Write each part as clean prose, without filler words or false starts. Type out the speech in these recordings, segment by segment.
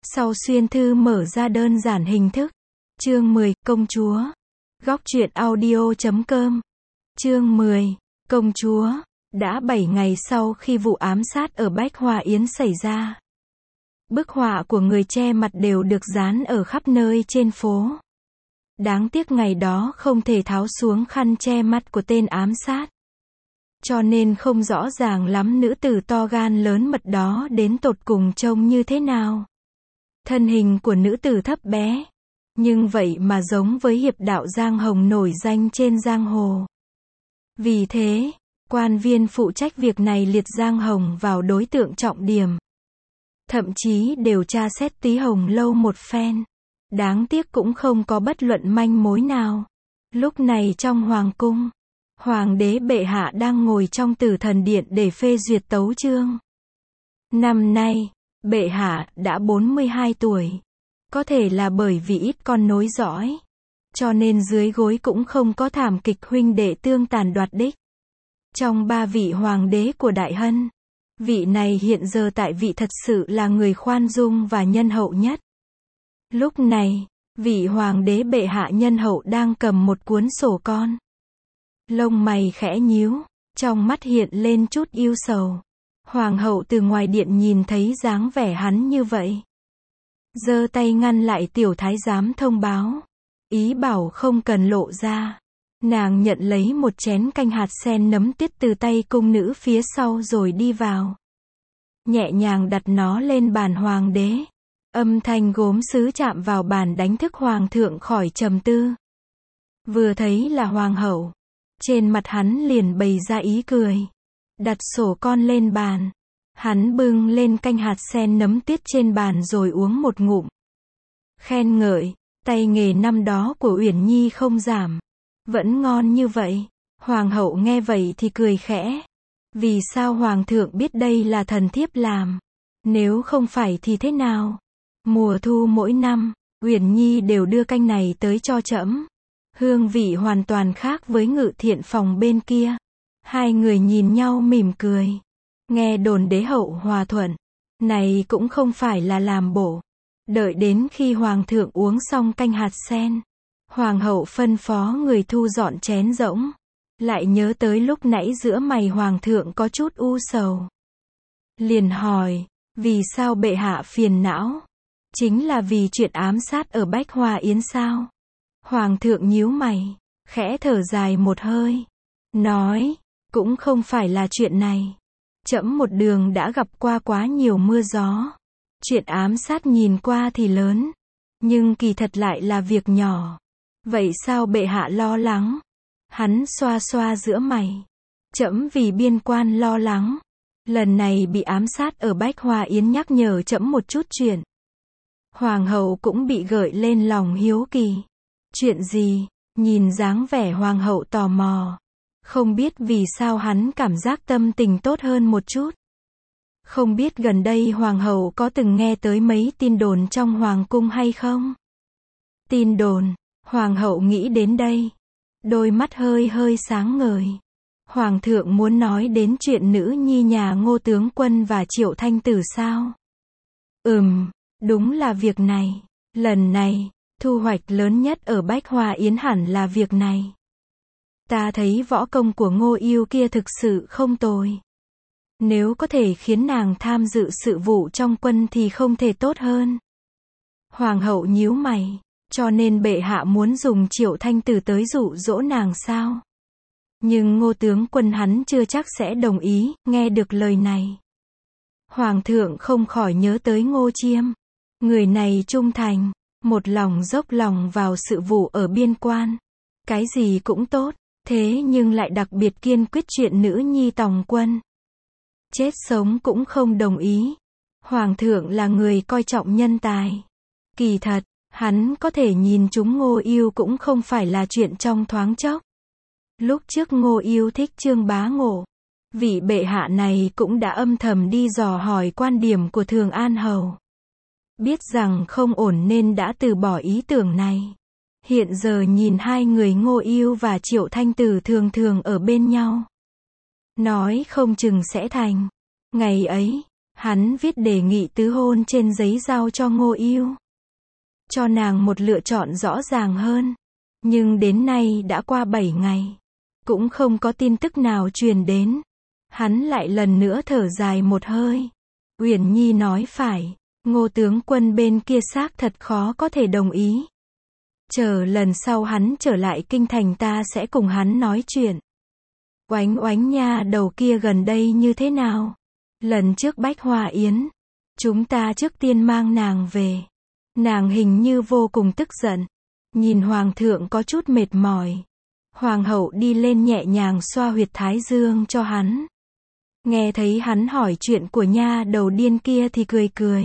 Sau xuyên thư mở ra đơn giản hình thức. Chương 10, Công chúa. Góc truyện audio.com. Chương 10, Công chúa. Đã 7 ngày sau khi vụ ám sát ở Bách Hòa Yến xảy ra. Bức họa của người che mặt đều được dán ở khắp nơi trên phố. Đáng tiếc ngày đó không thể tháo xuống khăn che mặt của tên ám sát. Cho nên không rõ ràng lắm nữ tử to gan lớn mật đó đến tột cùng trông như thế nào. Thân hình của nữ tử thấp bé, nhưng vậy mà giống với hiệp đạo Giang Hồng nổi danh trên giang hồ. Vì thế, quan viên phụ trách việc này liệt Giang Hồng vào đối tượng trọng điểm. Thậm chí đều tra xét Tí Hồng Lâu một phen. Đáng tiếc cũng không có bất luận manh mối nào. Lúc này trong hoàng cung, hoàng đế bệ hạ đang ngồi trong Tử Thần Điện để phê duyệt tấu chương. Năm nay, bệ hạ đã 42 tuổi. Có thể là bởi vì ít con nối dõi, cho nên dưới gối cũng không có thảm kịch huynh đệ tương tàn đoạt đích. Trong 3 vị hoàng đế của Đại Hân, vị này hiện giờ tại vị thật sự là người khoan dung và nhân hậu nhất. Lúc này, vị hoàng đế bệ hạ nhân hậu đang cầm một cuốn sổ con. Lông mày khẽ nhíu, trong mắt hiện lên chút ưu sầu. Hoàng hậu từ ngoài điện nhìn thấy dáng vẻ hắn như vậy, giơ tay ngăn lại tiểu thái giám thông báo, ý bảo không cần lộ ra. Nàng nhận lấy một chén canh hạt sen nấm tuyết từ tay cung nữ phía sau rồi đi vào. Nhẹ nhàng đặt nó lên bàn hoàng đế. Âm thanh gốm sứ chạm vào bàn đánh thức hoàng thượng khỏi trầm tư. Vừa thấy là hoàng hậu, trên mặt hắn liền bày ra ý cười. Đặt sổ con lên bàn. Hắn bưng lên canh hạt sen nấm tuyết trên bàn rồi uống một ngụm. Khen ngợi, tay nghề năm đó của Uyển Nhi không giảm. Vẫn ngon như vậy. Hoàng hậu nghe vậy thì cười khẽ. Vì sao hoàng thượng biết đây là thần thiếp làm? Nếu không phải thì thế nào? Mùa thu mỗi năm, Uyển Nhi đều đưa canh này tới cho trẫm. Hương vị hoàn toàn khác với Ngự Thiện phòng bên kia. Hai người nhìn nhau mỉm cười. Nghe đồn đế hậu hòa thuận. Này cũng không phải là làm bổ. Đợi đến khi hoàng thượng uống xong canh hạt sen, hoàng hậu phân phó người thu dọn chén rỗng. Lại nhớ tới lúc nãy giữa mày hoàng thượng có chút u sầu. Liền hỏi, vì sao bệ hạ phiền não? Chính là vì chuyện ám sát ở Bách Hòa Yến sao? Hoàng thượng nhíu mày, khẽ thở dài một hơi. Nói, cũng không phải là chuyện này. Trẫm một đường đã gặp qua quá nhiều mưa gió. Chuyện ám sát nhìn qua thì lớn, nhưng kỳ thật lại là việc nhỏ. Vậy sao bệ hạ lo lắng? Hắn xoa xoa giữa mày. Trẫm vì biên quan lo lắng. Lần này bị ám sát ở Bách Hòa Yến nhắc nhở trẫm một chút chuyện. Hoàng hậu cũng bị gợi lên lòng hiếu kỳ. Chuyện gì? Nhìn dáng vẻ hoàng hậu tò mò. Không biết vì sao hắn cảm giác tâm tình tốt hơn một chút. Không biết gần đây hoàng hậu có từng nghe tới mấy tin đồn trong hoàng cung hay không? Tin đồn, hoàng hậu nghĩ đến đây. Đôi mắt hơi hơi sáng ngời. Hoàng thượng muốn nói đến chuyện nữ nhi nhà Ngô tướng quân và Triệu Thanh Tử sao? Đúng là việc này. Lần này, thu hoạch lớn nhất ở Bách Hòa Yến hẳn là việc này. Ta thấy võ công của Ngô Yêu kia thực sự không tồi. Nếu có thể khiến nàng tham dự sự vụ trong quân thì không thể tốt hơn. Hoàng hậu nhíu mày, cho nên bệ hạ muốn dùng Triệu Thanh Tử tới dụ dỗ nàng sao? Nhưng Ngô tướng quân hắn chưa chắc sẽ đồng ý. Nghe được lời này, hoàng thượng không khỏi nhớ tới Ngô Chiêm. Người này trung thành, một lòng dốc lòng vào sự vụ ở biên quan. Cái gì cũng tốt, thế nhưng lại đặc biệt kiên quyết chuyện nữ nhi tòng quân. Chết sống cũng không đồng ý. Hoàng thượng là người coi trọng nhân tài. Kỳ thật, hắn có thể nhìn chúng Ngô Yêu cũng không phải là chuyện trong thoáng chốc. Lúc trước Ngô Yêu thích Trương Bá Ngộ. Vị bệ hạ này cũng đã âm thầm đi dò hỏi quan điểm của Thường An Hầu. Biết rằng không ổn nên đã từ bỏ ý tưởng này. Hiện giờ nhìn hai người Ngô Yêu và Triệu Thanh Tử thường thường ở bên nhau. Nói không chừng sẽ thành. Ngày ấy, Hắn viết đề nghị tứ hôn trên giấy giao cho Ngô Ưu. Cho nàng một lựa chọn rõ ràng hơn. Nhưng đến nay đã qua 7 ngày. Cũng không có tin tức nào truyền đến. Hắn lại lần nữa thở dài một hơi. Uyển Nhi nói phải. Ngô tướng quân bên kia xác thật khó có thể đồng ý. Chờ lần sau hắn trở lại kinh thành ta sẽ cùng hắn nói chuyện. Oánh Oánh nha đầu kia gần đây như thế nào? Lần trước Bách Hoa Yến, chúng ta trước tiên mang nàng về. Nàng hình như vô cùng tức giận. Nhìn hoàng thượng có chút mệt mỏi. Hoàng hậu đi lên nhẹ nhàng xoa huyệt thái dương cho hắn. Nghe thấy hắn hỏi chuyện của nha đầu điên kia thì cười cười.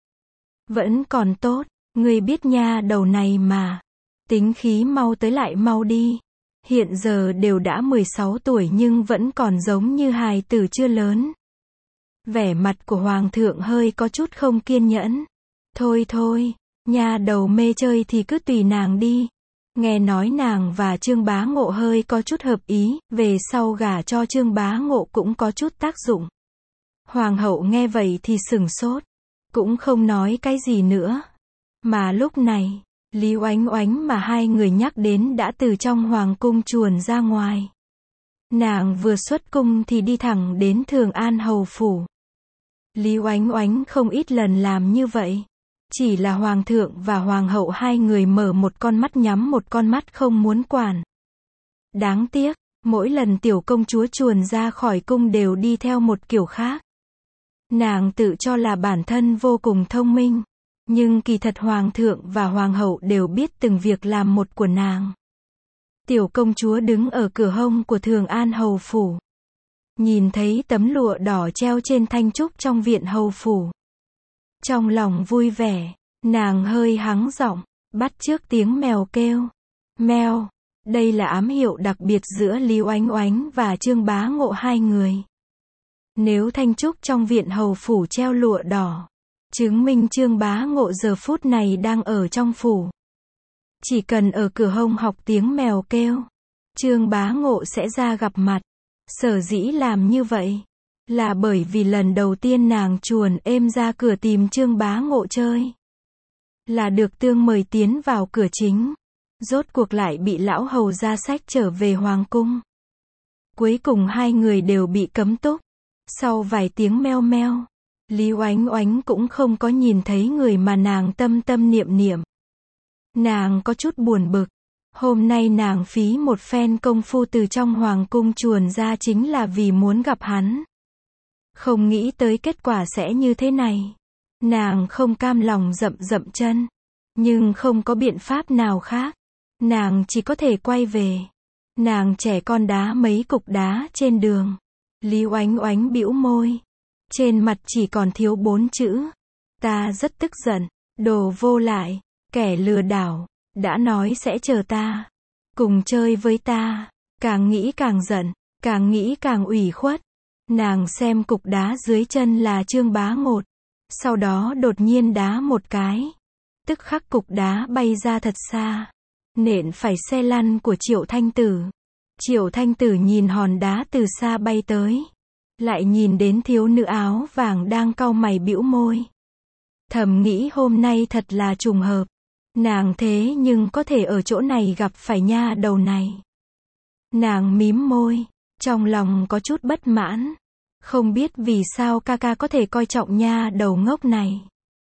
Vẫn còn tốt, ngươi biết nha đầu này mà. Tính khí mau tới lại mau đi. Hiện giờ đều đã 16 tuổi nhưng vẫn còn giống như hài tử chưa lớn. Vẻ mặt của hoàng thượng hơi có chút không kiên nhẫn. Thôi thôi, nha đầu mê chơi thì cứ tùy nàng đi. Nghe nói nàng và Trương Bá Ngộ hơi có chút hợp ý, về sau gả cho Trương Bá Ngộ cũng có chút tác dụng. Hoàng hậu nghe vậy thì sửng sốt, cũng không nói cái gì nữa. Mà lúc này, Lý Oánh Oánh mà hai người nhắc đến đã từ trong hoàng cung chuồn ra ngoài. Nàng vừa xuất cung thì đi thẳng đến Thường An hầu phủ. Lý Oánh Oánh không ít lần làm như vậy. Chỉ là hoàng thượng và hoàng hậu hai người mở một con mắt nhắm một con mắt không muốn quản. Đáng tiếc, mỗi lần tiểu công chúa chuồn ra khỏi cung đều đi theo một kiểu khác. Nàng tự cho là bản thân vô cùng thông minh. Nhưng kỳ thật hoàng thượng và hoàng hậu đều biết từng việc làm một của nàng. Tiểu công chúa đứng ở cửa hông của Thường An hầu phủ. Nhìn thấy tấm lụa đỏ treo trên thanh trúc trong viện hầu phủ. Trong lòng vui vẻ, nàng hơi hắng giọng, bắt chước tiếng mèo kêu. Mèo, đây là ám hiệu đặc biệt giữa Lý Oánh Oánh và Trương Bá Ngộ hai người. Nếu thanh trúc trong viện hầu phủ treo lụa đỏ, chứng minh Trương Bá Ngộ giờ phút này đang ở trong phủ. Chỉ cần ở cửa hông học tiếng mèo kêu, Trương Bá Ngộ sẽ ra gặp mặt. Sở dĩ làm như vậy là bởi vì lần đầu tiên nàng chuồn êm ra cửa tìm Trương Bá Ngộ chơi, là được tương mời tiến vào cửa chính. Rốt cuộc lại bị lão hầu ra sách trở về hoàng cung. Cuối cùng hai người đều bị cấm túc. Sau vài tiếng meo meo, Lý Oánh Oánh cũng không có nhìn thấy người mà nàng tâm tâm niệm niệm. Nàng có chút buồn bực. Hôm nay nàng phí một phen công phu từ trong hoàng cung chuồn ra chính là vì muốn gặp hắn. Không nghĩ tới kết quả sẽ như thế này. Nàng không cam lòng dậm dậm chân. Nhưng không có biện pháp nào khác. Nàng chỉ có thể quay về. Nàng trẻ con đá mấy cục đá trên đường. Lý Oánh Oánh bĩu môi. Trên mặt chỉ còn thiếu 4 chữ. Ta rất tức giận. Đồ vô lại. Kẻ lừa đảo. Đã nói sẽ chờ ta. Cùng chơi với ta. Càng nghĩ càng giận. Càng nghĩ càng ủy khuất. Nàng xem cục đá dưới chân là Trương Bá Ngộ. Sau đó đột nhiên đá một cái. Tức khắc cục đá bay ra thật xa. Nện phải xe lăn của Triệu Thanh Tử. Triệu Thanh Tử nhìn hòn đá từ xa bay tới. Lại nhìn đến thiếu nữ áo vàng đang cau mày bĩu môi. Thầm nghĩ hôm nay thật là trùng hợp. Nàng thế nhưng có thể ở chỗ này gặp phải nha đầu này. Nàng mím môi. Trong lòng có chút bất mãn. Không biết vì sao ca ca có thể coi trọng nha đầu ngốc này.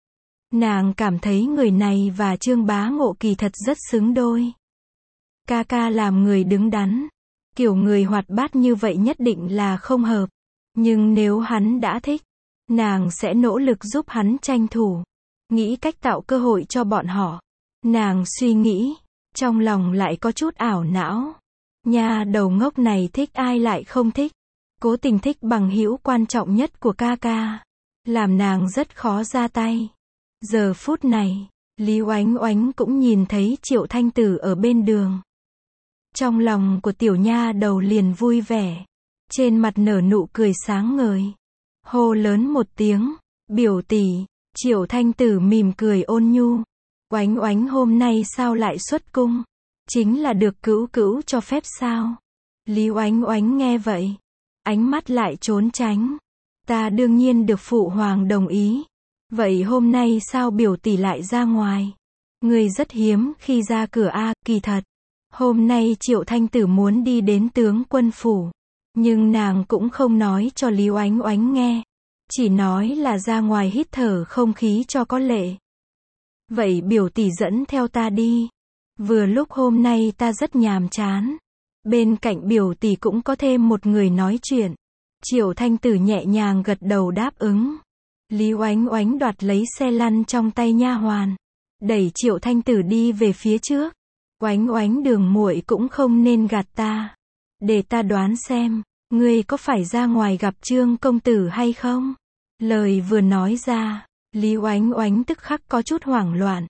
Nàng cảm thấy người này và Trương Bá Ngộ kỳ thật rất xứng đôi. Ca ca làm người đứng đắn. Kiểu người hoạt bát như vậy nhất định là không hợp. Nhưng nếu hắn đã thích, nàng sẽ nỗ lực giúp hắn tranh thủ. Nghĩ cách tạo cơ hội cho bọn họ. Nàng suy nghĩ. Trong lòng lại có chút ảo não. Nha đầu ngốc này thích ai lại không thích. Cố tình thích bằng hữu quan trọng nhất của ca ca. Làm nàng rất khó ra tay. Giờ phút này, Lý Oánh Oánh cũng nhìn thấy Triệu Thanh Tử ở bên đường. Trong lòng của tiểu nha đầu liền vui vẻ. Trên mặt nở nụ cười sáng ngời. Hô lớn một tiếng. Biểu tỷ. Triệu Thanh Tử mỉm cười ôn nhu. Oánh Oánh hôm nay sao lại xuất cung? Chính là được cữu cữu cho phép sao? Lý Oánh Oánh nghe vậy. Ánh mắt lại trốn tránh. Ta đương nhiên được phụ hoàng đồng ý. Vậy hôm nay sao biểu tỷ lại ra ngoài? Người rất hiếm khi ra cửa a, kỳ thật. Hôm nay Triệu Thanh Tử muốn đi đến tướng quân phủ. Nhưng nàng cũng không nói cho Lý Oánh Oánh nghe. Chỉ nói là ra ngoài hít thở không khí cho có lệ. Vậy biểu tỷ dẫn theo ta đi. Vừa lúc hôm nay ta rất nhàm chán. Bên cạnh biểu tỷ cũng có thêm một người nói chuyện. Triệu Thanh Tử nhẹ nhàng gật đầu đáp ứng. Lý Oánh Oánh đoạt lấy xe lăn trong tay nha hoàn. Đẩy Triệu Thanh Tử đi về phía trước. Oánh Oánh đường muội cũng không nên gạt ta. Để ta đoán xem, ngươi có phải ra ngoài gặp Trương công tử hay không? Lời vừa nói ra, Lý Oánh Oánh tức khắc có chút hoảng loạn.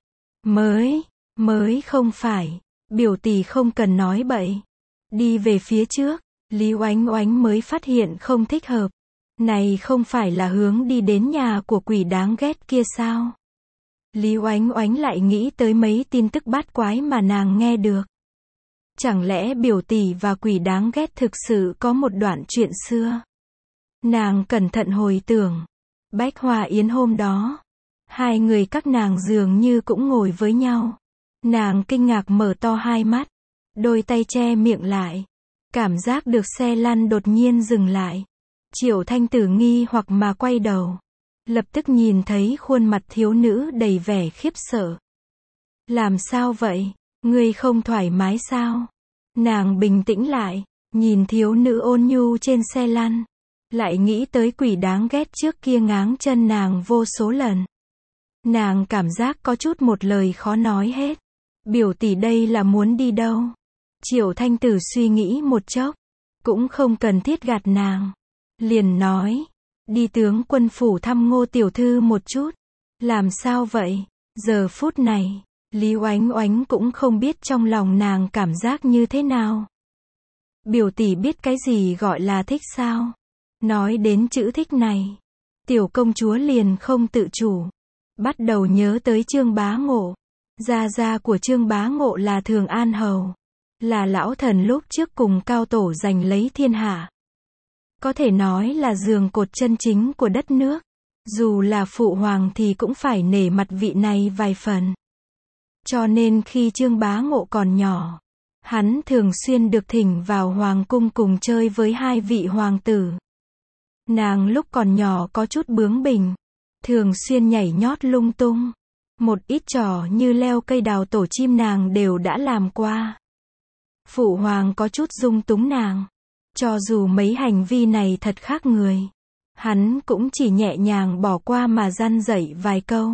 Mới không phải, biểu tỷ không cần nói bậy. Đi về phía trước, Lý Oánh Oánh mới phát hiện không thích hợp. Này không phải là hướng đi đến nhà của quỷ đáng ghét kia sao? Lý Oánh Oánh lại nghĩ tới mấy tin tức bát quái mà nàng nghe được. Chẳng lẽ biểu tỷ và quỷ đáng ghét thực sự có một đoạn chuyện xưa? Nàng cẩn thận hồi tưởng. Bách Hoa Yến hôm đó, hai người các nàng dường như cũng ngồi với nhau. Nàng kinh ngạc mở to hai mắt, đôi tay che miệng lại. Cảm giác được xe lăn đột nhiên dừng lại. Triệu Thanh Tử nghi hoặc mà quay đầu. Lập tức nhìn thấy khuôn mặt thiếu nữ đầy vẻ khiếp sợ. Làm sao vậy? Ngươi không thoải mái sao? Nàng bình tĩnh lại, nhìn thiếu nữ ôn nhu trên xe lăn. Lại nghĩ tới quỷ đáng ghét trước kia ngáng chân nàng vô số lần. Nàng cảm giác có chút một lời khó nói hết. Biểu tỷ đây là muốn đi đâu? Triệu Thanh Tử suy nghĩ một chốc. Cũng không cần thiết gạt nàng. Liền nói. Đi tướng quân phủ thăm Ngô tiểu thư một chút. Làm sao vậy? Giờ phút này, Lý Oánh Oánh cũng không biết trong lòng nàng cảm giác như thế nào. Biểu tỷ biết cái gì gọi là thích sao? Nói đến chữ thích này, tiểu công chúa liền không tự chủ. Bắt đầu nhớ tới Trương Bá Ngộ. Gia gia của Trương Bá Ngộ là Thường An Hầu. Là lão thần lúc trước cùng Cao Tổ giành lấy thiên hạ. Có thể nói là giường cột chân chính của đất nước. Dù là phụ hoàng thì cũng phải nể mặt vị này vài phần. Cho nên khi Trương Bá Ngộ còn nhỏ, hắn thường xuyên được thỉnh vào hoàng cung cùng chơi với hai vị hoàng tử. Nàng lúc còn nhỏ có chút bướng bỉnh, thường xuyên nhảy nhót lung tung. Một ít trò như leo cây đào tổ chim nàng đều đã làm qua. Phụ hoàng có chút dung túng nàng. Cho dù mấy hành vi này thật khác người, hắn cũng chỉ nhẹ nhàng bỏ qua mà răn dạy vài câu.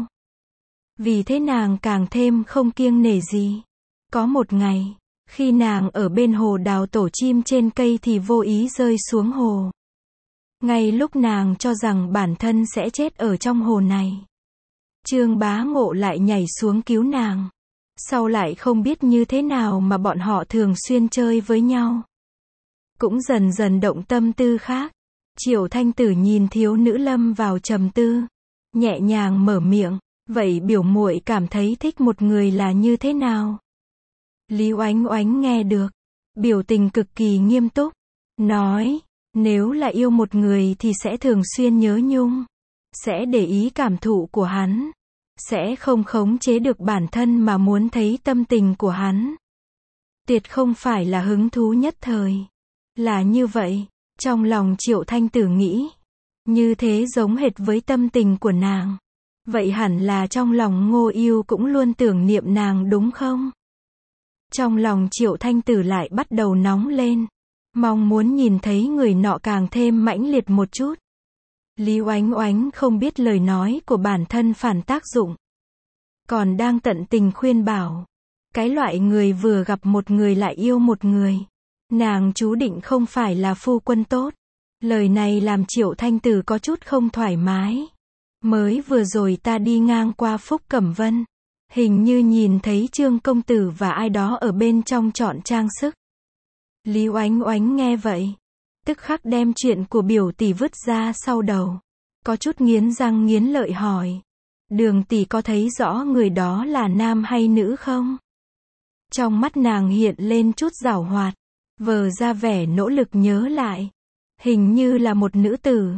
Vì thế nàng càng thêm không kiêng nể gì. Có một ngày, khi nàng ở bên hồ đào tổ chim trên cây thì vô ý rơi xuống hồ. Ngay lúc nàng cho rằng bản thân sẽ chết ở trong hồ này, Trương Bá Ngộ lại nhảy xuống cứu nàng. Sau lại không biết như thế nào mà bọn họ thường xuyên chơi với nhau. Cũng dần dần động tâm tư khác. Triệu Thanh Tử nhìn thiếu nữ lâm vào trầm tư, nhẹ nhàng mở miệng, vậy biểu muội cảm thấy thích một người là như thế nào? Lý Oánh Oánh nghe được, biểu tình cực kỳ nghiêm túc, nói, nếu là yêu một người thì sẽ thường xuyên nhớ nhung, sẽ để ý cảm thụ của hắn, sẽ không khống chế được bản thân mà muốn thấy tâm tình của hắn. Tuyệt không phải là hứng thú nhất thời. Là như vậy, trong lòng Triệu Thanh Tử nghĩ, như thế giống hệt với tâm tình của nàng. Vậy hẳn là trong lòng Ngô Yêu cũng luôn tưởng niệm nàng đúng không? Trong lòng Triệu Thanh Tử lại bắt đầu nóng lên, mong muốn nhìn thấy người nọ càng thêm mãnh liệt một chút. Lý Oánh Oánh không biết lời nói của bản thân phản tác dụng, còn đang tận tình khuyên bảo. Cái loại người vừa gặp một người lại yêu một người, nàng chú định không phải là phu quân tốt. Lời này làm Triệu Thanh Tử có chút không thoải mái. Mới vừa rồi ta đi ngang qua Phúc Cẩm Vân, hình như nhìn thấy Trương công tử và ai đó ở bên trong chọn trang sức. Lý Oánh Oánh nghe vậy, tức khắc đem chuyện của biểu tỷ vứt ra sau đầu, có chút nghiến răng nghiến lợi hỏi, Đường tỷ có thấy rõ người đó là nam hay nữ không? Trong mắt nàng hiện lên chút giảo hoạt, vờ ra vẻ nỗ lực nhớ lại, hình như là một nữ tử.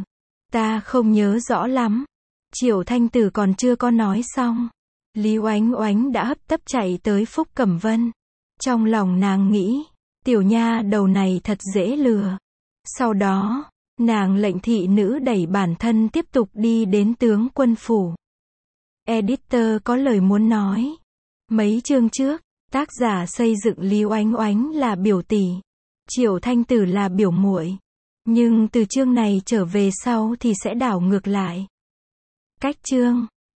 Ta không nhớ rõ lắm. Triệu Thanh Tử còn chưa có nói xong. Lý Oánh Oánh đã hấp tấp chạy tới Phúc Cẩm Vân. Trong lòng nàng nghĩ, tiểu nha đầu này thật dễ lừa. Sau đó, nàng lệnh thị nữ đẩy bản thân tiếp tục đi đến tướng quân phủ. Editor có lời muốn nói. Mấy chương trước, tác giả xây dựng Lý Oánh Oánh là biểu tỷ, Triệu Thanh Tử là biểu muội. Nhưng từ chương này trở về sau thì sẽ đảo ngược lại. Cách chương